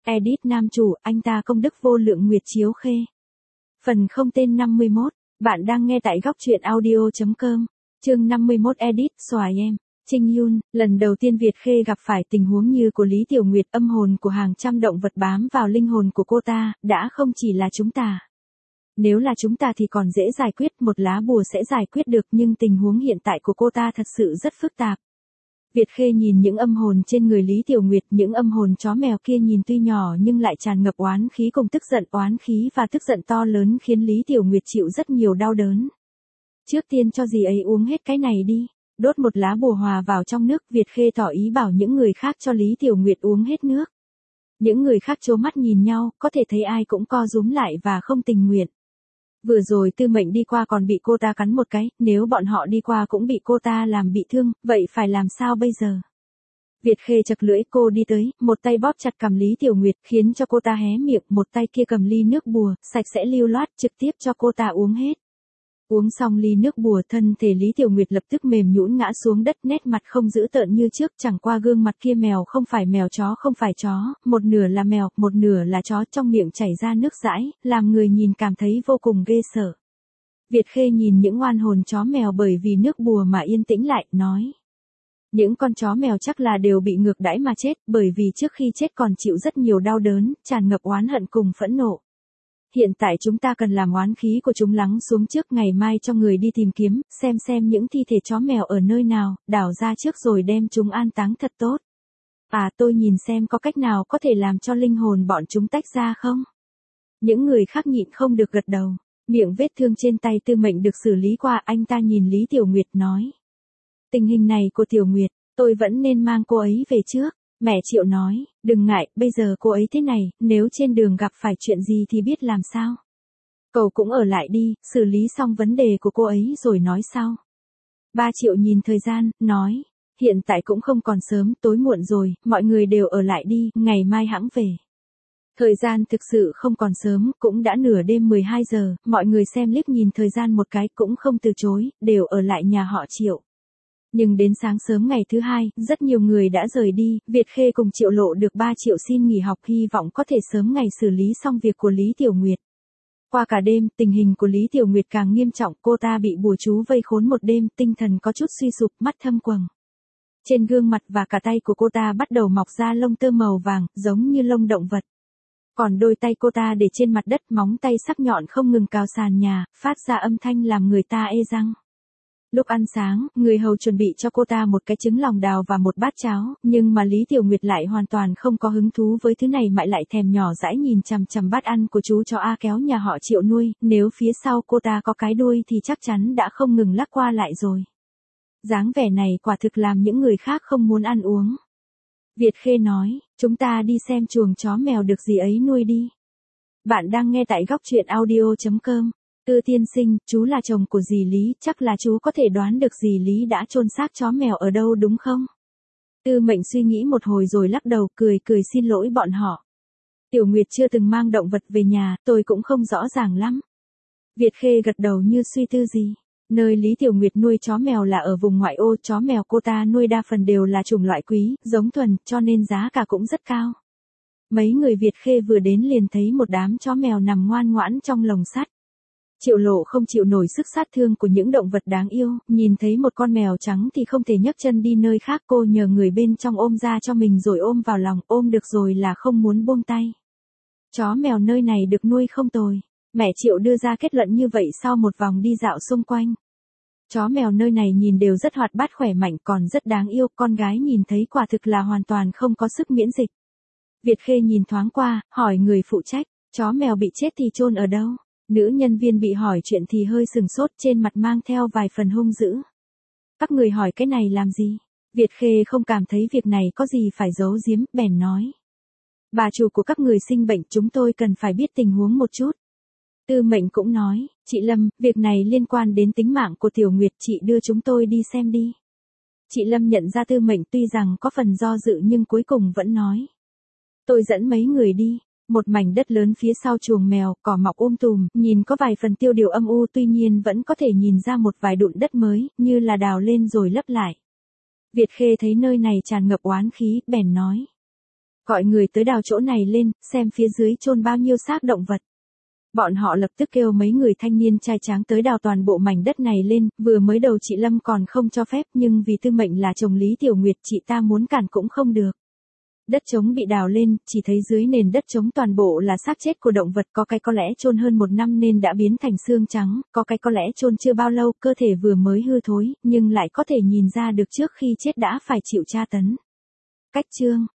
Edit nam chủ, anh ta công đức vô lượng Nguyệt Chiếu Khê. Phần không tên 51, bạn đang nghe tại góc truyện audio.com, chương 51 Edit, xoài em. Trinh Yun, lần đầu tiên Việt Khê gặp phải tình huống như của Lý Tiểu Nguyệt, âm hồn của hàng trăm động vật bám vào linh hồn của cô ta, đã không chỉ là chúng ta. Nếu là chúng ta thì còn dễ giải quyết, một lá bùa sẽ giải quyết được, nhưng tình huống hiện tại của cô ta thật sự rất phức tạp. Việt Khê nhìn những âm hồn trên người Lý Tiểu Nguyệt, những âm hồn chó mèo kia nhìn tuy nhỏ nhưng lại tràn ngập oán khí cùng tức giận, oán khí và tức giận to lớn khiến Lý Tiểu Nguyệt chịu rất nhiều đau đớn. Trước tiên cho dì ấy uống hết cái này đi. Đốt một lá bùa hòa vào trong nước, Việt Khê tỏ ý bảo những người khác cho Lý Tiểu Nguyệt uống hết nước. Những người khác trố mắt nhìn nhau, có thể thấy ai cũng co rúm lại và không tình nguyện. Vừa rồi Tư Mệnh đi qua còn bị cô ta cắn một cái, nếu bọn họ đi qua cũng bị cô ta làm bị thương, vậy phải làm sao bây giờ? Việt Khê chật lưỡi, cô đi tới, một tay bóp chặt cằm Lý Tiểu Nguyệt khiến cho cô ta hé miệng, một tay kia cầm ly nước bùa, sạch sẽ lưu loát trực tiếp cho cô ta uống hết. Uống xong ly nước bùa, thân thể Lý Tiểu Nguyệt lập tức mềm nhũn ngã xuống đất, nét mặt không dữ tợn như trước, chẳng qua gương mặt kia mèo không phải mèo, chó không phải chó, một nửa là mèo, một nửa là chó, trong miệng chảy ra nước dãi, làm người nhìn cảm thấy vô cùng ghê sợ. Việt Khê nhìn những oan hồn chó mèo bởi vì nước bùa mà yên tĩnh lại, nói. Những con chó mèo chắc là đều bị ngược đãi mà chết, bởi vì trước khi chết còn chịu rất nhiều đau đớn, tràn ngập oán hận cùng phẫn nộ. Hiện tại chúng ta cần làm oán khí của chúng lắng xuống trước, ngày mai cho người đi tìm kiếm, xem những thi thể chó mèo ở nơi nào, đào ra trước rồi đem chúng an táng thật tốt. À, tôi nhìn xem có cách nào có thể làm cho linh hồn bọn chúng tách ra không? Những người khác nhịn không được gật đầu. Miệng vết thương trên tay Tư Mệnh được xử lý qua, anh ta nhìn Lý Tiểu Nguyệt nói. Tình hình này của Tiểu Nguyệt, tôi vẫn nên mang cô ấy về trước. Mẹ Triệu nói, đừng ngại, bây giờ cô ấy thế này, nếu trên đường gặp phải chuyện gì thì biết làm sao. Cậu cũng ở lại đi, xử lý xong vấn đề của cô ấy rồi nói sau. Ba Triệu nhìn thời gian, nói, hiện tại cũng không còn sớm, tối muộn rồi, mọi người đều ở lại đi, ngày mai hẵng về. Thời gian thực sự không còn sớm, cũng đã nửa đêm 12 giờ, mọi người xem liếc nhìn thời gian một cái cũng không từ chối, đều ở lại nhà họ Triệu. Nhưng đến sáng sớm ngày thứ hai, rất nhiều người đã rời đi, Việt Khê cùng Triệu Lộ được 3 triệu xin nghỉ học, hy vọng có thể sớm ngày xử lý xong việc của Lý Tiểu Nguyệt. Qua cả đêm, tình hình của Lý Tiểu Nguyệt càng nghiêm trọng, cô ta bị bùa chú vây khốn một đêm, tinh thần có chút suy sụp, mắt thâm quầng. Trên gương mặt và cả tay của cô ta bắt đầu mọc ra lông tơ màu vàng, giống như lông động vật. Còn đôi tay cô ta để trên mặt đất, móng tay sắc nhọn không ngừng cào sàn nhà, phát ra âm thanh làm người ta ê răng. Lúc ăn sáng, người hầu chuẩn bị cho cô ta một cái trứng lòng đào và một bát cháo, nhưng mà Lý Tiểu Nguyệt lại hoàn toàn không có hứng thú với thứ này, mà lại thèm nhỏ dãi nhìn chằm chằm bát ăn của chú chó A Kéo nhà họ Triệu nuôi, nếu phía sau cô ta có cái đuôi thì chắc chắn đã không ngừng lắc qua lại rồi. Dáng vẻ này quả thực làm những người khác không muốn ăn uống. Việt Khê nói, chúng ta đi xem chuồng chó mèo được dì ấy nuôi đi. Bạn đang nghe tại góc truyện audio.com. Tư tiên sinh, chú là chồng của dì Lý, chắc là chú có thể đoán được dì Lý đã chôn xác chó mèo ở đâu đúng không? Tư Mệnh suy nghĩ một hồi rồi lắc đầu, cười xin lỗi bọn họ. Tiểu Nguyệt chưa từng mang động vật về nhà, tôi cũng không rõ ràng lắm. Việt Khê gật đầu như suy tư gì. Nơi Lý Tiểu Nguyệt nuôi chó mèo là ở vùng ngoại ô, chó mèo cô ta nuôi đa phần đều là chủng loại quý, giống thuần, cho nên giá cả cũng rất cao. Mấy người Việt Khê vừa đến liền thấy một đám chó mèo nằm ngoan ngoãn trong lồng sắt. Triệu Lộ không chịu nổi sức sát thương của những động vật đáng yêu, nhìn thấy một con mèo trắng thì không thể nhấc chân đi nơi khác, cô nhờ người bên trong ôm ra cho mình rồi ôm vào lòng, ôm được rồi là không muốn buông tay. Chó mèo nơi này được nuôi không tồi. Mẹ Triệu đưa ra kết luận như vậy sau một vòng đi dạo xung quanh. Chó mèo nơi này nhìn đều rất hoạt bát khỏe mạnh, còn rất đáng yêu, con gái nhìn thấy quả thực là hoàn toàn không có sức miễn dịch. Việt Khê nhìn thoáng qua, hỏi người phụ trách, chó mèo bị chết thì chôn ở đâu? Nữ nhân viên bị hỏi chuyện thì hơi sừng sốt, trên mặt mang theo vài phần hung dữ. Các người hỏi cái này làm gì? Việt Khê không cảm thấy việc này có gì phải giấu giếm, bèn nói. Bà chủ của các người sinh bệnh, chúng tôi cần phải biết tình huống một chút. Tư Mệnh cũng nói, chị Lâm, việc này liên quan đến tính mạng của Tiểu Nguyệt, chị đưa chúng tôi đi xem đi. Chị Lâm nhận ra Tư Mệnh tuy rằng có phần do dự nhưng cuối cùng vẫn nói. Tôi dẫn mấy người đi. Một mảnh đất lớn phía sau chuồng mèo, cỏ mọc tùm, nhìn có vài phần tiêu điều âm u, tuy nhiên vẫn có thể nhìn ra một vài đụn đất mới, như là đào lên rồi lấp lại. Việt Khê thấy nơi này tràn ngập oán khí, bèn nói. Gọi người tới đào chỗ này lên, xem phía dưới chôn bao nhiêu xác động vật. Bọn họ lập tức kêu mấy người thanh niên trai tráng tới đào toàn bộ mảnh đất này lên, vừa mới đầu chị Lâm còn không cho phép nhưng vì tư mệnh là chồng Lý Tiểu Nguyệt chị ta muốn cản cũng không được. Đất trống bị đào lên, chỉ thấy dưới nền đất trống toàn bộ là xác chết của động vật, có cái có lẽ chôn hơn 1 năm nên đã biến thành xương trắng, có cái có lẽ chôn chưa bao lâu, cơ thể vừa mới hư thối, nhưng lại có thể nhìn ra được trước khi chết đã phải chịu tra tấn. Cách chương